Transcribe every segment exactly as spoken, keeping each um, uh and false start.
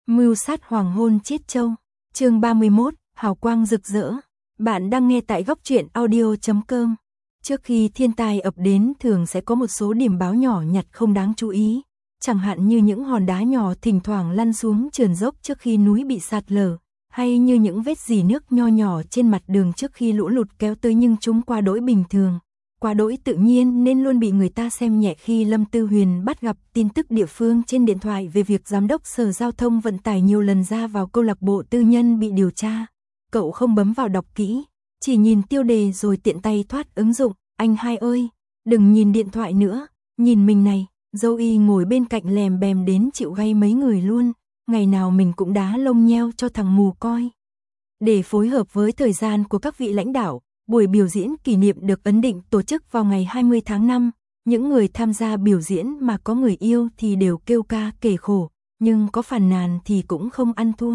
Mưu sát hoàng hôn chết châu. Chương ba mươi mốt, hào quang rực rỡ. Bạn đang nghe tại góc truyện audio chấm com. Trước khi thiên tai ập đến thường sẽ có một số điểm báo nhỏ nhặt không đáng chú ý, chẳng hạn như những hòn đá nhỏ thỉnh thoảng lăn xuống trườn dốc trước khi núi bị sạt lở, hay như những vết rỉ nước nho nhỏ trên mặt đường trước khi lũ lụt kéo tới, nhưng chúng quá đỗi bình thường, quá đỗi tự nhiên nên luôn bị người ta xem nhẹ. Khi Lâm Tư Huyền bắt gặp tin tức địa phương trên điện thoại về việc giám đốc Sở Giao thông Vận tải nhiều lần ra vào câu lạc bộ tư nhân bị điều tra, cậu không bấm vào đọc kỹ, chỉ nhìn tiêu đề rồi tiện tay thoát ứng dụng. Anh hai ơi, đừng nhìn điện thoại nữa, nhìn mình này. Zoe ngồi bên cạnh lèm bèm đến chịu gay mấy người luôn, ngày nào mình cũng đá lông nheo cho thằng mù coi. Để phối hợp với thời gian của các vị lãnh đạo, buổi biểu diễn kỷ niệm được ấn định tổ chức vào ngày hai mươi tháng năm, những người tham gia biểu diễn mà có người yêu thì đều kêu ca kể khổ, nhưng có phàn nàn thì cũng không ăn thua.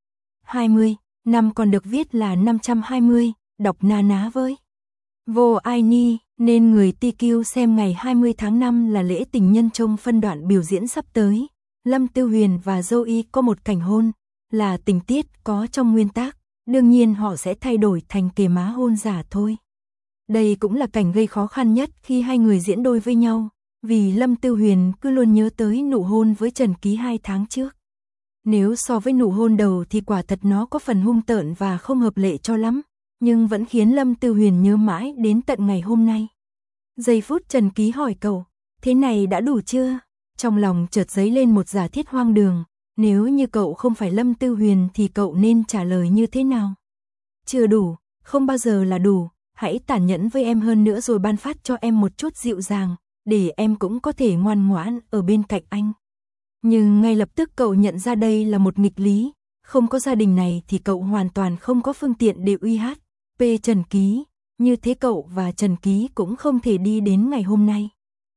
hai mươi, năm còn được viết là năm trăm hai mươi, đọc na ná với. Vô ai ni, nên người tê quy xem ngày hai mươi tháng năm là lễ tình nhân trong phân đoạn biểu diễn sắp tới. Lâm Tư Huyền và Zoe có một cảnh hôn, là tình tiết có trong nguyên tác, đương nhiên họ sẽ thay đổi thành kề má hôn giả thôi. Đây cũng là cảnh gây khó khăn nhất khi hai người diễn đôi với nhau, vì Lâm Tư Huyền cứ luôn nhớ tới nụ hôn với Trần Ký hai tháng trước. Nếu so với nụ hôn đầu thì quả thật nó có phần hung tợn và không hợp lệ cho lắm, nhưng vẫn khiến Lâm Tư Huyền nhớ mãi đến tận ngày hôm nay. Giây phút Trần Ký hỏi cậu, thế này đã đủ chưa? Trong lòng chợt dấy lên một giả thiết hoang đường, nếu như cậu không phải Lâm Tư Huyền thì cậu nên trả lời như thế nào? Chưa đủ, không bao giờ là đủ, hãy tàn nhẫn với em hơn nữa rồi ban phát cho em một chút dịu dàng, để em cũng có thể ngoan ngoãn ở bên cạnh anh. Nhưng ngay lập tức cậu nhận ra đây là một nghịch lý, không có gia đình này thì cậu hoàn toàn không có phương tiện để uy hát pê Trần Ký, như thế cậu và Trần Ký cũng không thể đi đến ngày hôm nay.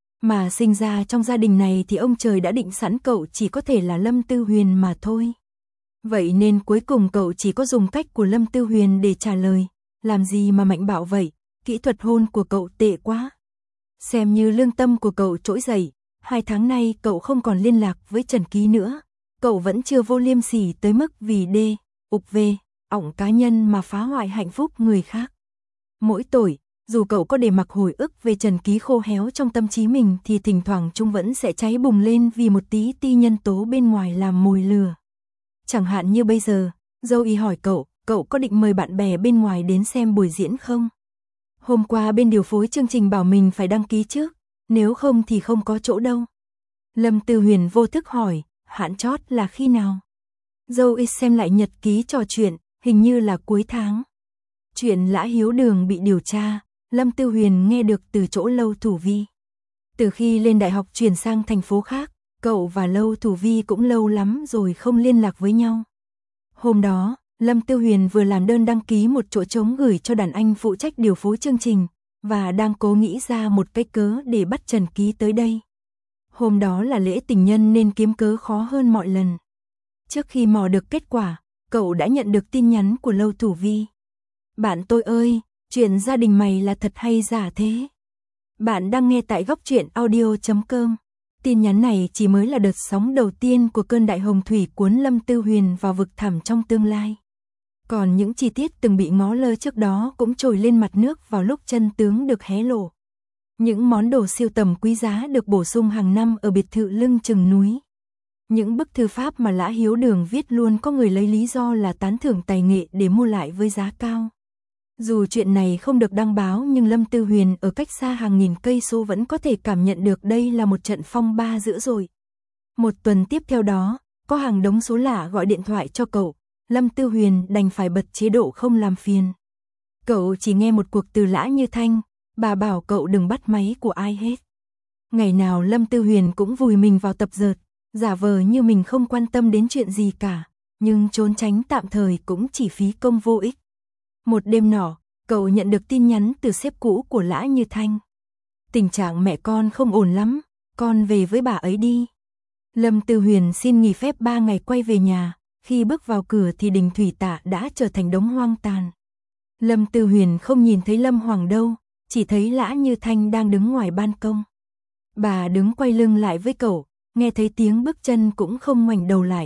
Mà sinh ra trong gia đình này thì ông trời đã định sẵn cậu chỉ có thể là Lâm Tư Huyền mà thôi. Vậy nên cuối cùng cậu chỉ có dùng cách của Lâm Tư Huyền để trả lời, làm gì mà mạnh bạo vậy, kỹ thuật hôn của cậu tệ quá. Xem như lương tâm của cậu trỗi dậy, hai tháng nay cậu không còn liên lạc với Trần Ký nữa, cậu vẫn chưa vô liêm sỉ tới mức vì đê, ục về, ỏng cá nhân mà phá hoại hạnh phúc người khác. Mỗi tội, dù cậu có để mặc hồi ức về Trần Ký khô héo trong tâm trí mình thì thỉnh thoảng chúng vẫn sẽ cháy bùng lên vì một tí ti nhân tố bên ngoài làm mồi lửa. Chẳng hạn như bây giờ, Zoe hỏi cậu, cậu có định mời bạn bè bên ngoài đến xem buổi diễn không? Hôm qua bên điều phối chương trình bảo mình phải đăng ký trước, nếu không thì không có chỗ đâu. Lâm Tư Huyền vô thức hỏi, hạn chót là khi nào? Zoe xem lại nhật ký trò chuyện, hình như là cuối tháng. Chuyện Lã Hiếu Đường bị điều tra, Lâm Tư Huyền nghe được từ chỗ Lâu Thủ Vi. Từ khi lên đại học chuyển sang thành phố khác, cậu và Lâu Thủ Vi cũng lâu lắm rồi không liên lạc với nhau. Hôm đó, Lâm Tư Huyền vừa làm đơn đăng ký một chỗ trống gửi cho đàn anh phụ trách điều phối chương trình, và đang cố nghĩ ra một cái cớ để bắt Trần Ký tới đây. Hôm đó là lễ tình nhân nên kiếm cớ khó hơn mọi lần. Trước khi mò được kết quả, cậu đã nhận được tin nhắn của Lâu Thủ Vi. Bạn tôi ơi, chuyện gia đình mày là thật hay giả thế? Bạn đang nghe tại góc truyện audio chấm com. Tin nhắn này chỉ mới là đợt sóng đầu tiên của cơn đại hồng thủy cuốn Lâm Tư Huyền vào vực thẳm trong tương lai. Còn những chi tiết từng bị ngó lơ trước đó cũng trồi lên mặt nước vào lúc chân tướng được hé lộ. Những món đồ siêu tầm quý giá được bổ sung hàng năm ở biệt thự lưng chừng núi. Những bức thư pháp mà Lã Hiếu Đường viết luôn có người lấy lý do là tán thưởng tài nghệ để mua lại với giá cao. Dù chuyện này không được đăng báo nhưng Lâm Tư Huyền ở cách xa hàng nghìn cây số vẫn có thể cảm nhận được đây là một trận phong ba dữ dội. Một tuần tiếp theo đó, có hàng đống số lạ gọi điện thoại cho cậu, Lâm Tư Huyền đành phải bật chế độ không làm phiền. Cậu chỉ nghe một cuộc từ Lã Như Thanh, bà bảo cậu đừng bắt máy của ai hết. Ngày nào Lâm Tư Huyền cũng vùi mình vào tập dượt, giả vờ như mình không quan tâm đến chuyện gì cả, nhưng trốn tránh tạm thời cũng chỉ phí công vô ích. Một đêm nọ, cậu nhận được tin nhắn từ sếp cũ của Lã Như Thanh. Tình trạng mẹ con không ổn lắm, con về với bà ấy đi. Lâm Tư Huyền xin nghỉ phép ba ngày quay về nhà, khi bước vào cửa thì đình thủy tạ đã trở thành đống hoang tàn. Lâm Tư Huyền không nhìn thấy Lâm Hoàng đâu, chỉ thấy Lã Như Thanh đang đứng ngoài ban công. Bà đứng quay lưng lại với cậu, nghe thấy tiếng bước chân cũng không ngoảnh đầu lại,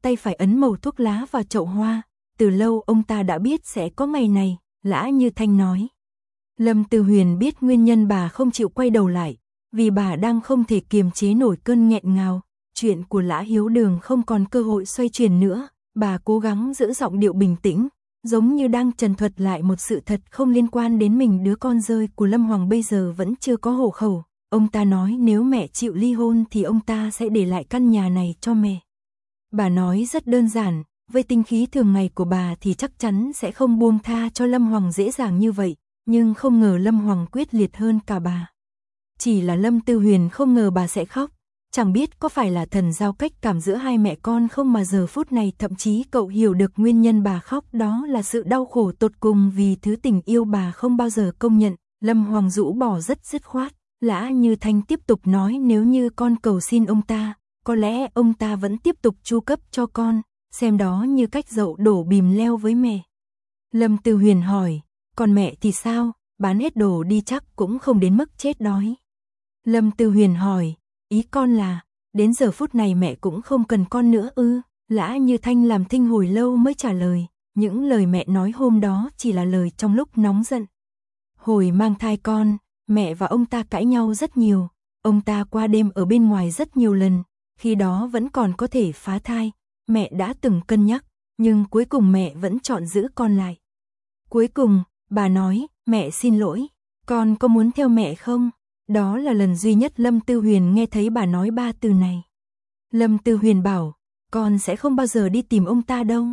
tay phải ấn mẩu thuốc lá vào chậu hoa, từ lâu ông ta đã biết sẽ có ngày này, Lã Như Thanh nói. Lâm Tư Huyền biết nguyên nhân bà không chịu quay đầu lại, vì bà đang không thể kiềm chế nổi cơn nghẹn ngào, chuyện của Lã Hiếu Đường không còn cơ hội xoay chuyển nữa, bà cố gắng giữ giọng điệu bình tĩnh, giống như đang trần thuật lại một sự thật không liên quan đến mình. Đứa con rơi của Lâm Hoàng bây giờ vẫn chưa có hộ khẩu, ông ta nói nếu mẹ chịu ly hôn thì ông ta sẽ để lại căn nhà này cho mẹ. Bà nói rất đơn giản, với tinh khí thường ngày của bà thì chắc chắn sẽ không buông tha cho Lâm Hoàng dễ dàng như vậy, nhưng không ngờ Lâm Hoàng quyết liệt hơn cả bà. Chỉ là Lâm Tư Huyền không ngờ bà sẽ khóc, chẳng biết có phải là thần giao cách cảm giữa hai mẹ con không mà giờ phút này thậm chí cậu hiểu được nguyên nhân bà khóc, đó là sự đau khổ tột cùng vì thứ tình yêu bà không bao giờ công nhận. Lâm Hoàng rũ bỏ rất dứt khoát, Lã Như Thanh tiếp tục nói nếu như con cầu xin ông ta, có lẽ ông ta vẫn tiếp tục chu cấp cho con, xem đó như cách dậu đổ bìm leo với mẹ. Lâm Tư Huyền hỏi, còn mẹ thì sao, bán hết đồ đi chắc cũng không đến mức chết đói. Lâm Tư Huyền hỏi, ý con là, đến giờ phút này mẹ cũng không cần con nữa ư? Lã Như Thanh làm thinh hồi lâu mới trả lời, những lời mẹ nói hôm đó chỉ là lời trong lúc nóng giận. Hồi mang thai con, mẹ và ông ta cãi nhau rất nhiều, ông ta qua đêm ở bên ngoài rất nhiều lần, khi đó vẫn còn có thể phá thai, mẹ đã từng cân nhắc, nhưng cuối cùng mẹ vẫn chọn giữ con lại. Cuối cùng, bà nói, mẹ xin lỗi, con có muốn theo mẹ không? Đó là lần duy nhất Lâm Tư Huyền nghe thấy bà nói ba từ này. Lâm Tư Huyền bảo, con sẽ không bao giờ đi tìm ông ta đâu.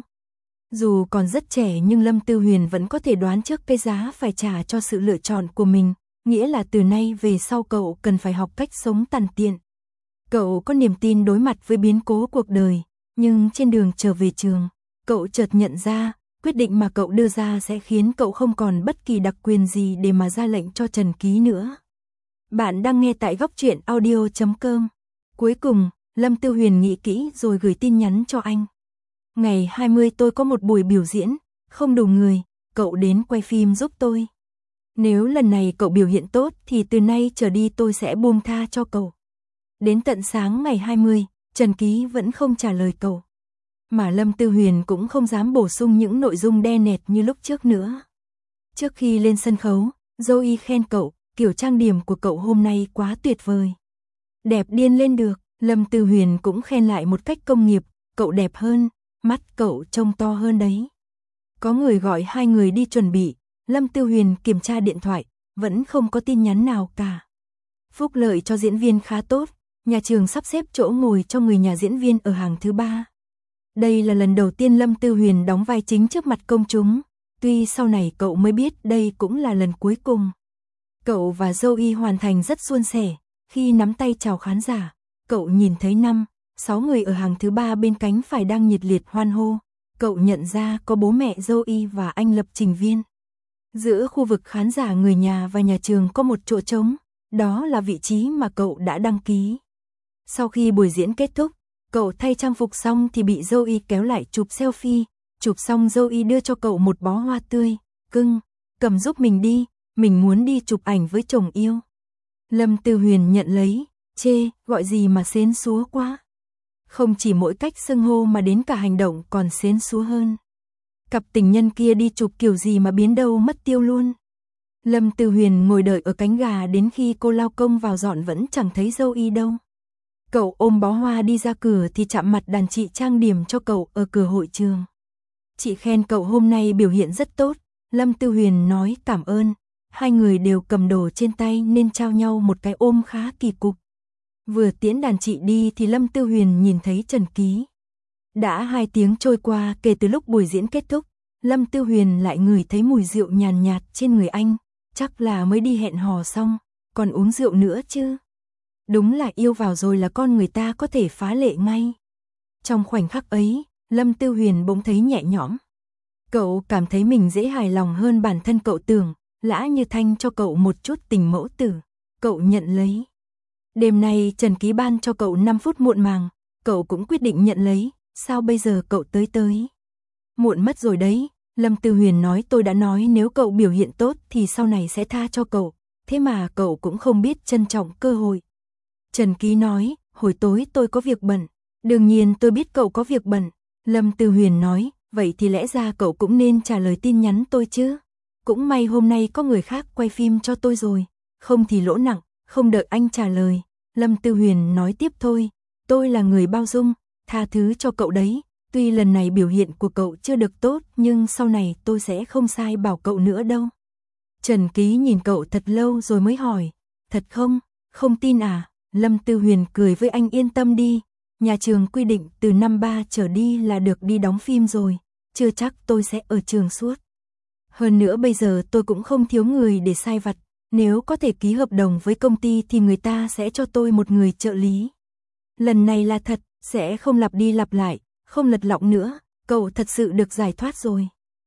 Dù còn rất trẻ nhưng Lâm Tư Huyền vẫn có thể đoán trước cái giá phải trả cho sự lựa chọn của mình, nghĩa là từ nay về sau cậu cần phải học cách sống tằn tiện. Cậu có niềm tin đối mặt với biến cố cuộc đời, nhưng trên đường trở về trường, cậu chợt nhận ra, quyết định mà cậu đưa ra sẽ khiến cậu không còn bất kỳ đặc quyền gì để mà ra lệnh cho Trần Ký nữa. Bạn đang nghe tại góc truyện audio chấm com. Cuối cùng, Lâm Tư Huyền nghĩ kỹ rồi gửi tin nhắn cho anh. Ngày hai mươi tôi có một buổi biểu diễn, không đủ người, cậu đến quay phim giúp tôi. Nếu lần này cậu biểu hiện tốt thì từ nay trở đi tôi sẽ buông tha cho cậu. Đến tận sáng ngày hai mươi, Trần Ký vẫn không trả lời cậu. Mà Lâm Tư Huyền cũng không dám bổ sung những nội dung đe nẹt như lúc trước nữa. Trước khi lên sân khấu, Zoe khen cậu, kiểu trang điểm của cậu hôm nay quá tuyệt vời. Đẹp điên lên được, Lâm Tư Huyền cũng khen lại một cách công nghiệp, cậu đẹp hơn, mắt cậu trông to hơn đấy. Có người gọi hai người đi chuẩn bị, Lâm Tư Huyền kiểm tra điện thoại, vẫn không có tin nhắn nào cả. Phúc lợi cho diễn viên khá tốt, nhà trường sắp xếp chỗ ngồi cho người nhà diễn viên ở hàng thứ ba. Đây là lần đầu tiên Lâm Tư Huyền đóng vai chính trước mặt công chúng, tuy sau này cậu mới biết đây cũng là lần cuối cùng. Cậu và Zoe hoàn thành rất suôn sẻ, khi nắm tay chào khán giả, cậu nhìn thấy năm, sáu người ở hàng thứ ba bên cánh phải đang nhiệt liệt hoan hô, cậu nhận ra có bố mẹ Zoe và anh lập trình viên. Giữa khu vực khán giả người nhà và nhà trường có một chỗ trống, đó là vị trí mà cậu đã đăng ký. Sau khi buổi diễn kết thúc, cậu thay trang phục xong thì bị Zoe kéo lại chụp selfie, chụp xong Zoe đưa cho cậu một bó hoa tươi, cưng, cầm giúp mình đi, mình muốn đi chụp ảnh với chồng yêu. Lâm Tư Huyền nhận lấy, chê, gọi gì mà xến xúa quá. Không chỉ mỗi cách xưng hô mà đến cả hành động còn xến xúa hơn. Cặp tình nhân kia đi chụp kiểu gì mà biến đâu mất tiêu luôn. Lâm Tư Huyền ngồi đợi ở cánh gà đến khi cô lao công vào dọn vẫn chẳng thấy Zoe đâu. Cậu ôm bó hoa đi ra cửa thì chạm mặt đàn chị trang điểm cho cậu ở cửa hội trường. Chị khen cậu hôm nay biểu hiện rất tốt, Lâm Tư Huyền nói cảm ơn. Hai người đều cầm đồ trên tay nên trao nhau một cái ôm khá kỳ cục. Vừa tiễn đàn chị đi thì Lâm Tư Huyền nhìn thấy Trần Ký. Đã hai tiếng trôi qua kể từ lúc buổi diễn kết thúc, Lâm Tư Huyền lại ngửi thấy mùi rượu nhàn nhạt trên người anh, chắc là mới đi hẹn hò xong, còn uống rượu nữa chứ. Đúng là yêu vào rồi là con người ta có thể phá lệ ngay. Trong khoảnh khắc ấy, Lâm Tư Huyền bỗng thấy nhẹ nhõm. Cậu cảm thấy mình dễ hài lòng hơn bản thân cậu tưởng, Lã Như Thanh cho cậu một chút tình mẫu tử, cậu nhận lấy. Đêm nay Trần Ký ban cho cậu năm phút muộn màng, cậu cũng quyết định nhận lấy, sao bây giờ cậu tới tới? Muộn mất rồi đấy, Lâm Tư Huyền nói tôi đã nói nếu cậu biểu hiện tốt thì sau này sẽ tha cho cậu, thế mà cậu cũng không biết trân trọng cơ hội. Trần Ký nói, hồi tối tôi có việc bận, đương nhiên tôi biết cậu có việc bận, Lâm Tư Huyền nói, vậy thì lẽ ra cậu cũng nên trả lời tin nhắn tôi chứ. Cũng may hôm nay có người khác quay phim cho tôi rồi, không thì lỗ nặng. Không đợi anh trả lời, Lâm Tư Huyền nói tiếp thôi, tôi là người bao dung, tha thứ cho cậu đấy, tuy lần này biểu hiện của cậu chưa được tốt nhưng sau này tôi sẽ không sai bảo cậu nữa đâu. Trần Ký nhìn cậu thật lâu rồi mới hỏi, thật không, không tin à? Lâm Tư Huyền cười với anh, yên tâm đi, nhà trường quy định từ năm ba trở đi là được đi đóng phim rồi, chưa chắc tôi sẽ ở trường suốt. Hơn nữa bây giờ tôi cũng không thiếu người để sai vặt. Nếu có thể ký hợp đồng với công ty thì người ta sẽ cho tôi một người trợ lý. Lần này là thật, sẽ không lặp đi lặp lại, không lật lọng nữa, cậu thật sự được giải thoát rồi.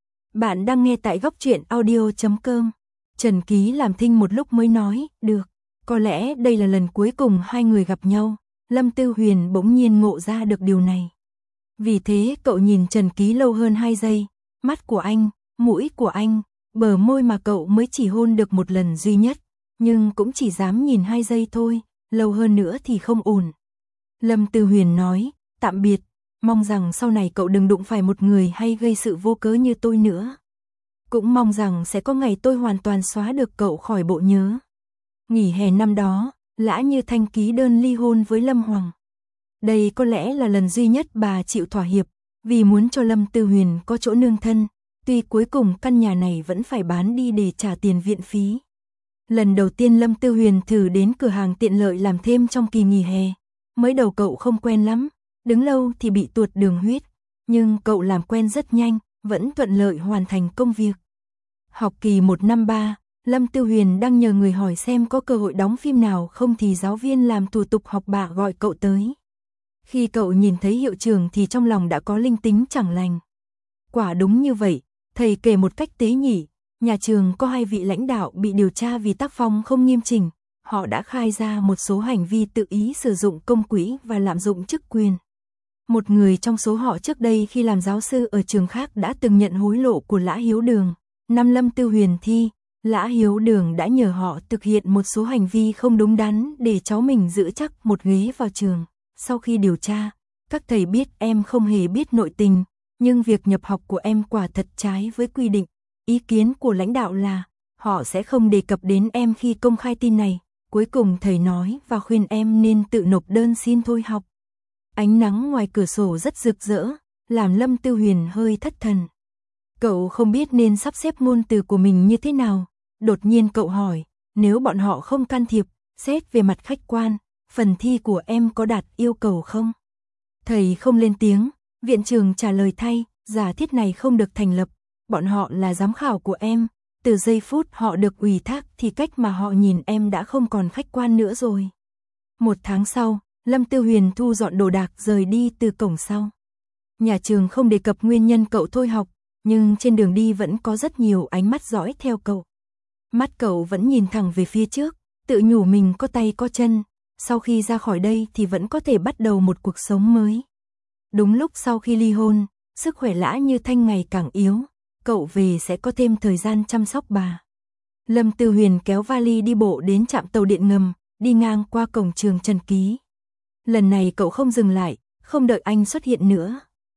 Bạn đang nghe tại góc truyện audio chấm com. Trần Ký làm thinh một lúc mới nói, được, có lẽ đây là lần cuối cùng hai người gặp nhau. Lâm Tư Huyền bỗng nhiên ngộ ra được điều này. Vì thế cậu nhìn Trần Ký lâu hơn hai giây, mắt của anh, mũi của anh, bờ môi mà cậu mới chỉ hôn được một lần duy nhất, nhưng cũng chỉ dám nhìn hai giây thôi, lâu hơn nữa thì không ổn. Lâm Tư Huyền nói, tạm biệt, mong rằng sau này cậu đừng đụng phải một người hay gây sự vô cớ như tôi nữa. Cũng mong rằng sẽ có ngày tôi hoàn toàn xóa được cậu khỏi bộ nhớ. Nghỉ hè năm đó, Lã Như Thanh ký đơn ly hôn với Lâm Hoàng. Đây có lẽ là lần duy nhất bà chịu thỏa hiệp, vì muốn cho Lâm Tư Huyền có chỗ nương thân. Tuy cuối cùng căn nhà này vẫn phải bán đi để trả tiền viện phí. Lần đầu tiên Lâm Tư Huyền thử đến cửa hàng tiện lợi làm thêm trong kỳ nghỉ hè. Mới đầu cậu không quen lắm, đứng lâu thì bị tuột đường huyết. Nhưng cậu làm quen rất nhanh, vẫn thuận lợi hoàn thành công việc. Học kỳ một năm ba, Lâm Tư Huyền đang nhờ người hỏi xem có cơ hội đóng phim nào không thì giáo viên làm thủ tục học bạ gọi cậu tới. Khi cậu nhìn thấy hiệu trưởng thì trong lòng đã có linh tính chẳng lành. Quả đúng như vậy. Thầy kể một cách tế nhị, nhà trường có hai vị lãnh đạo bị điều tra vì tác phong không nghiêm chỉnh, họ đã khai ra một số hành vi tự ý sử dụng công quỹ và lạm dụng chức quyền. Một người trong số họ trước đây khi làm giáo sư ở trường khác đã từng nhận hối lộ của Lã Hiếu Đường. Năm Lâm Tư Huyền thi, Lã Hiếu Đường đã nhờ họ thực hiện một số hành vi không đúng đắn để cháu mình giữ chắc một ghế vào trường. Sau khi điều tra, các thầy biết em không hề biết nội tình. Nhưng việc nhập học của em quả thật trái với quy định. Ý kiến của lãnh đạo là họ sẽ không đề cập đến em khi công khai tin này. Cuối cùng thầy nói và khuyên em nên tự nộp đơn xin thôi học. Ánh nắng ngoài cửa sổ rất rực rỡ, làm Lâm Tư Huyền hơi thất thần. Cậu không biết nên sắp xếp ngôn từ của mình như thế nào. Đột nhiên cậu hỏi, nếu bọn họ không can thiệp, xét về mặt khách quan, phần thi của em có đạt yêu cầu không? Thầy không lên tiếng. Viện trưởng trả lời thay, giả thiết này không được thành lập, bọn họ là giám khảo của em, từ giây phút họ được ủy thác thì cách mà họ nhìn em đã không còn khách quan nữa rồi. Một tháng sau, Lâm Tư Huyền thu dọn đồ đạc rời đi từ cổng sau. Nhà trường không đề cập nguyên nhân cậu thôi học, nhưng trên đường đi vẫn có rất nhiều ánh mắt dõi theo cậu. Mắt cậu vẫn nhìn thẳng về phía trước, tự nhủ mình có tay có chân, sau khi ra khỏi đây thì vẫn có thể bắt đầu một cuộc sống mới. Đúng lúc sau khi ly hôn, sức khỏe Lã Như Thanh ngày càng yếu, cậu về sẽ có thêm thời gian chăm sóc bà. Lâm Tư Huyền kéo vali đi bộ đến trạm tàu điện ngầm, đi ngang qua cổng trường Trần Ký. Lần này cậu không dừng lại, không đợi anh xuất hiện nữa.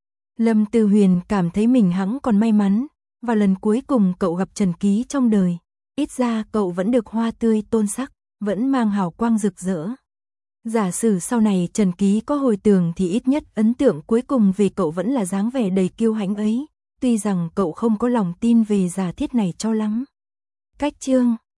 Lâm Tư Huyền cảm thấy mình hẵng còn may mắn, và lần cuối cùng cậu gặp Trần Ký trong đời. Ít ra cậu vẫn được hoa tươi tôn sắc, vẫn mang hào quang rực rỡ. Giả sử sau này Trần Ký có hồi tưởng thì ít nhất ấn tượng cuối cùng về cậu vẫn là dáng vẻ đầy kiêu hãnh ấy, tuy rằng cậu không có lòng tin về giả thiết này cho lắm. Cách chương